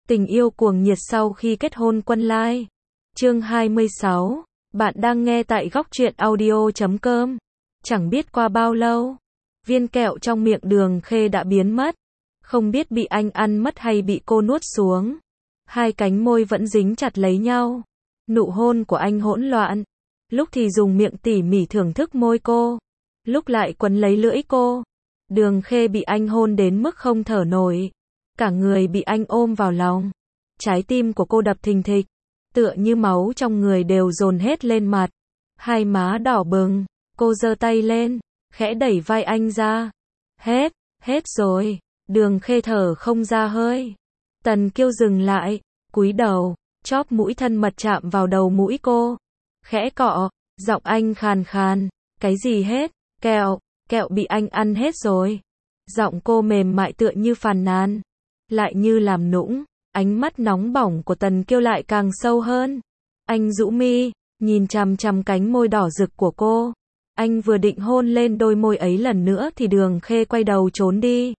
Tình yêu cuồng nhiệt sau khi kết hôn quân lai. Chương 26. Bạn đang nghe tại góc truyện audio.com. Chẳng biết qua bao lâu, viên kẹo trong miệng Đường Khê đã biến mất. Không biết bị anh ăn mất hay bị cô nuốt xuống. Hai cánh môi vẫn dính chặt lấy nhau. Nụ hôn của anh hỗn loạn. Lúc thì dùng miệng tỉ mỉ thưởng thức môi cô, lúc lại quấn lấy lưỡi cô. Đường Khê bị anh hôn đến mức không thở nổi. Cả người bị anh ôm vào lòng. Trái tim của cô đập thình thịch, tựa như máu trong người đều dồn hết lên mặt. Hai má đỏ bừng, cô giơ tay lên, khẽ đẩy vai anh ra. Hết rồi. Đường Khê thở không ra hơi. Tần Kiêu dừng lại, cúi đầu, chóp mũi thân mật chạm vào đầu mũi cô. Khẽ cọ, giọng anh khàn khàn, cái gì hết? Kẹo bị anh ăn hết rồi. Giọng cô mềm mại tựa như phàn nàn, lại như làm nũng. Ánh mắt nóng bỏng của Tần Kiêu lại càng sâu hơn. Anh rũ mi, nhìn chằm chằm cánh môi đỏ rực của cô. Anh vừa định hôn lên đôi môi ấy lần nữa thì Đường Khê quay đầu trốn đi.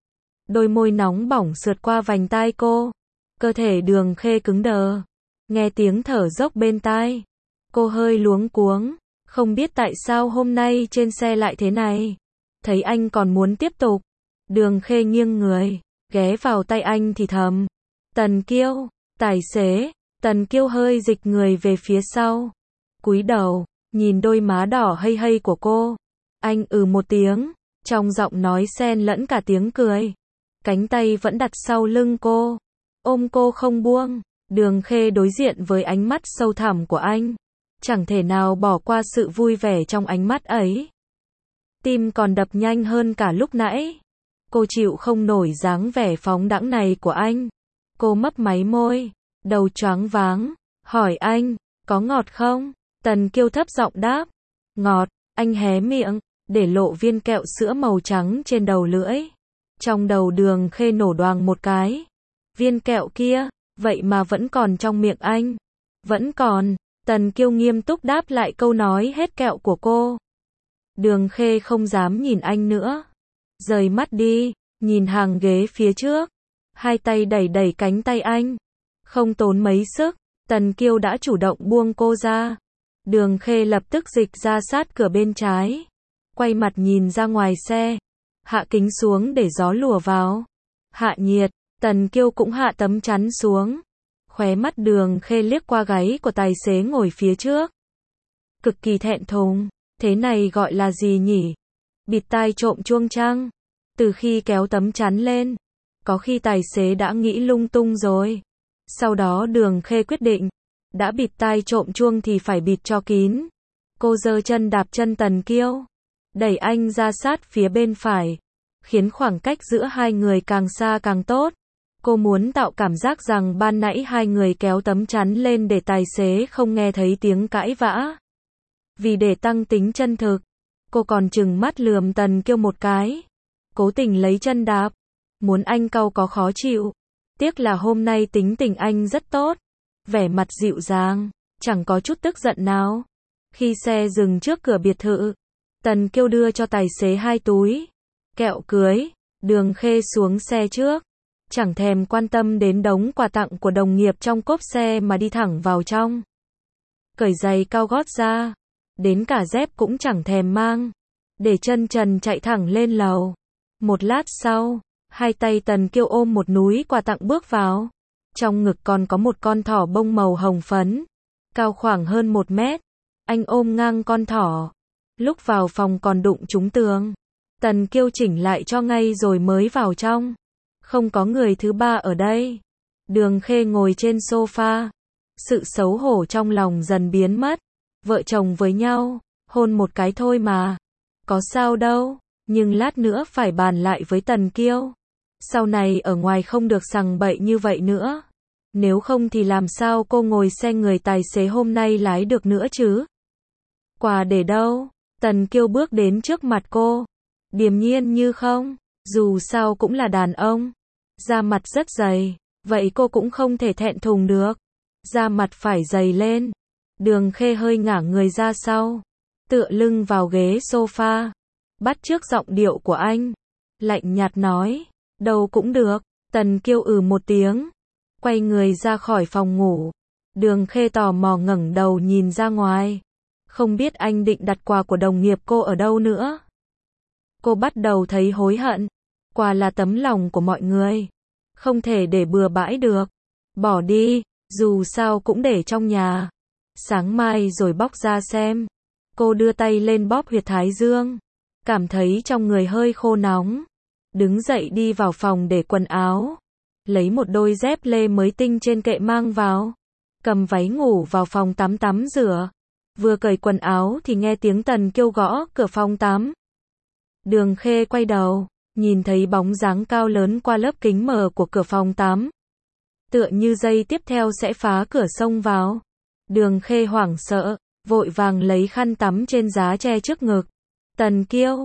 Đôi môi nóng bỏng sượt qua vành tai cô. Cơ thể Đường Khê cứng đờ. Nghe tiếng thở dốc bên tai, cô hơi luống cuống. Không biết tại sao hôm nay trên xe lại thế này. Thấy anh còn muốn tiếp tục, Đường Khê nghiêng người, ghé vào tay anh thì thầm. Tần Kiêu, tài xế. Tần Kiêu hơi dịch người về phía sau, cúi đầu, nhìn đôi má đỏ hây hây của cô. Anh một tiếng, trong giọng nói xen lẫn cả tiếng cười. Cánh tay vẫn đặt sau lưng cô, ôm cô không buông. Đường Khê đối diện với ánh mắt sâu thẳm của anh, chẳng thể nào bỏ qua sự vui vẻ trong ánh mắt ấy. Tim còn đập nhanh hơn cả lúc nãy. Cô chịu không nổi dáng vẻ phóng đãng này của anh. Cô mấp máy môi, đầu choáng váng, hỏi anh, có ngọt không? Tần Kiêu thấp giọng đáp, ngọt. Anh hé miệng, để lộ viên kẹo sữa màu trắng trên đầu lưỡi. Trong đầu Đường Khê nổ đoàng một cái. Viên kẹo kia, vậy mà vẫn còn trong miệng anh. Vẫn còn. Tần Kiêu nghiêm túc đáp lại câu nói hết kẹo của cô. Đường Khê không dám nhìn anh nữa. Rời mắt đi, nhìn hàng ghế phía trước. Hai tay đẩy cánh tay anh. Không tốn mấy sức, Tần Kiêu đã chủ động buông cô ra. Đường Khê lập tức dịch ra sát cửa bên trái. Quay mặt nhìn ra ngoài xe. Hạ kính xuống để gió lùa vào. Hạ nhiệt, Tần Kiêu cũng hạ tấm chắn xuống. Khóe mắt Đường Khê liếc qua gáy của tài xế ngồi phía trước. Cực kỳ thẹn thùng, thế này gọi là gì nhỉ? Bịt tai trộm chuông chăng? Từ khi kéo tấm chắn lên, có khi tài xế đã nghĩ lung tung rồi. Sau đó Đường Khê quyết định, đã bịt tai trộm chuông thì phải bịt cho kín. Cô giơ chân đạp chân Tần Kiêu, đẩy anh ra sát phía bên phải, khiến khoảng cách giữa hai người càng xa càng tốt. Cô muốn tạo cảm giác rằng ban nãy hai người kéo tấm chắn lên để tài xế không nghe thấy tiếng cãi vã. Vì để tăng tính chân thực, cô còn trừng mắt lườm Tần Kiêu một cái. Cố tình lấy chân đạp, muốn anh cau có khó chịu. Tiếc là hôm nay tính tình anh rất tốt, vẻ mặt dịu dàng, chẳng có chút tức giận nào. Khi xe dừng trước cửa biệt thự, Tần Kiêu đưa cho tài xế 2 túi kẹo cưới. Đường Khê xuống xe trước, chẳng thèm quan tâm đến đống quà tặng của đồng nghiệp trong cốp xe mà đi thẳng vào trong. Cởi giày cao gót ra, đến cả dép cũng chẳng thèm mang, để chân trần chạy thẳng lên lầu. Một lát sau, hai tay Tần Kiêu ôm một núi quà tặng bước vào. Trong ngực còn có một con thỏ bông màu hồng phấn, cao khoảng hơn 1 mét. Anh ôm ngang con thỏ. Lúc vào phòng còn đụng trúng tường. Tần Kiêu chỉnh lại cho ngay rồi mới vào trong. Không có người thứ ba ở đây. Đường Khê ngồi trên sofa. Sự xấu hổ trong lòng dần biến mất. Vợ chồng với nhau, hôn một cái thôi mà. Có sao đâu, nhưng lát nữa phải bàn lại với Tần Kiêu. Sau này ở ngoài không được sằng bậy như vậy nữa. Nếu không thì làm sao cô ngồi xe người tài xế hôm nay lái được nữa chứ? Quà để đâu? Tần Kiêu bước đến trước mặt cô. Điềm nhiên như không, dù sao cũng là đàn ông. Da mặt rất dày, vậy cô cũng không thể thẹn thùng được. Da mặt phải dày lên. Đường Khê hơi ngả người ra sau, tựa lưng vào ghế sofa, bắt chước giọng điệu của anh, lạnh nhạt nói, đâu cũng được. Tần Kiêu một tiếng, quay người ra khỏi phòng ngủ. Đường Khê tò mò ngẩng đầu nhìn ra ngoài. Không biết anh định đặt quà của đồng nghiệp cô ở đâu nữa. Cô bắt đầu thấy hối hận. Quà là tấm lòng của mọi người. Không thể để bừa bãi được. Bỏ đi, dù sao cũng để trong nhà. Sáng mai rồi bóc ra xem. Cô đưa tay lên bóp huyệt thái dương. Cảm thấy trong người hơi khô nóng. Đứng dậy đi vào phòng để quần áo. Lấy một đôi dép lê mới tinh trên kệ mang vào. Cầm váy ngủ vào phòng tắm tắm rửa. Vừa cởi quần áo thì nghe tiếng Tần Kiêu gõ cửa phòng tắm. Đường Khê quay đầu, nhìn thấy bóng dáng cao lớn qua lớp kính mờ của cửa phòng tắm. Tựa như giây tiếp theo sẽ phá cửa xông vào. Đường Khê hoảng sợ, vội vàng lấy khăn tắm trên giá che trước ngực. Tần Kiêu,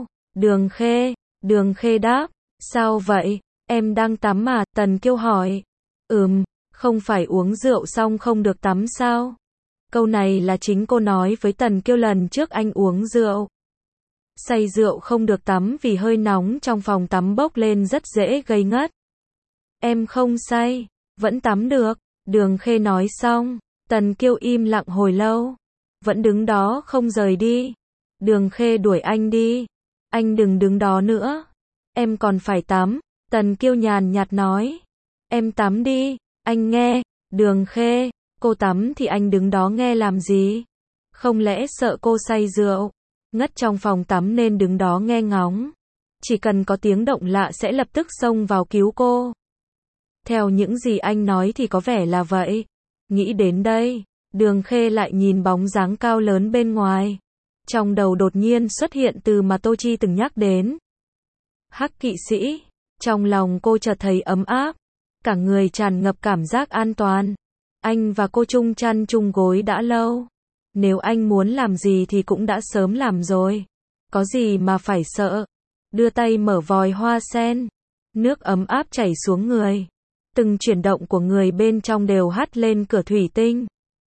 Đường Khê đáp, sao vậy, em đang tắm mà, Tần Kiêu hỏi. Không phải uống rượu xong không được tắm sao? Câu này là chính cô nói với Tần Kiêu lần trước anh uống rượu. Say rượu không được tắm vì hơi nóng trong phòng tắm bốc lên rất dễ gây ngất. Em không say, vẫn tắm được, Đường Khê nói xong. Tần Kiêu im lặng hồi lâu, vẫn đứng đó không rời đi. Đường Khê đuổi anh đi. Anh đừng đứng đó nữa. Em còn phải tắm. Tần Kiêu nhàn nhạt nói. Em tắm đi, anh nghe. Đường Khê, cô tắm thì anh đứng đó nghe làm gì? Không lẽ sợ cô say rượu, ngất trong phòng tắm nên đứng đó nghe ngóng? Chỉ cần có tiếng động lạ sẽ lập tức xông vào cứu cô. Theo những gì anh nói thì có vẻ là vậy. Nghĩ đến đây, Đường Khê lại nhìn bóng dáng cao lớn bên ngoài. Trong đầu đột nhiên xuất hiện từ mà Tô Chi từng nhắc đến. Hắc kỵ sĩ. Trong lòng cô chợt thấy ấm áp. Cả người tràn ngập cảm giác an toàn. Anh và cô chung chăn chung gối đã lâu. Nếu anh muốn làm gì thì cũng đã sớm làm rồi. Có gì mà phải sợ. Đưa tay mở vòi hoa sen. Nước ấm áp chảy xuống người. Từng chuyển động của người bên trong đều hắt lên cửa thủy tinh.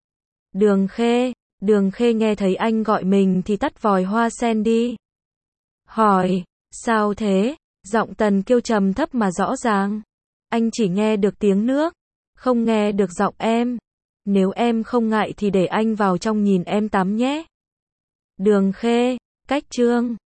Đường Khê nghe thấy anh gọi mình thì tắt vòi hoa sen đi. Hỏi, sao thế? Giọng Tần Kiêu trầm thấp mà rõ ràng. Anh chỉ nghe được tiếng nước, không nghe được giọng em. Nếu em không ngại thì để anh vào trong nhìn em tắm nhé. Đường Khê, cách chương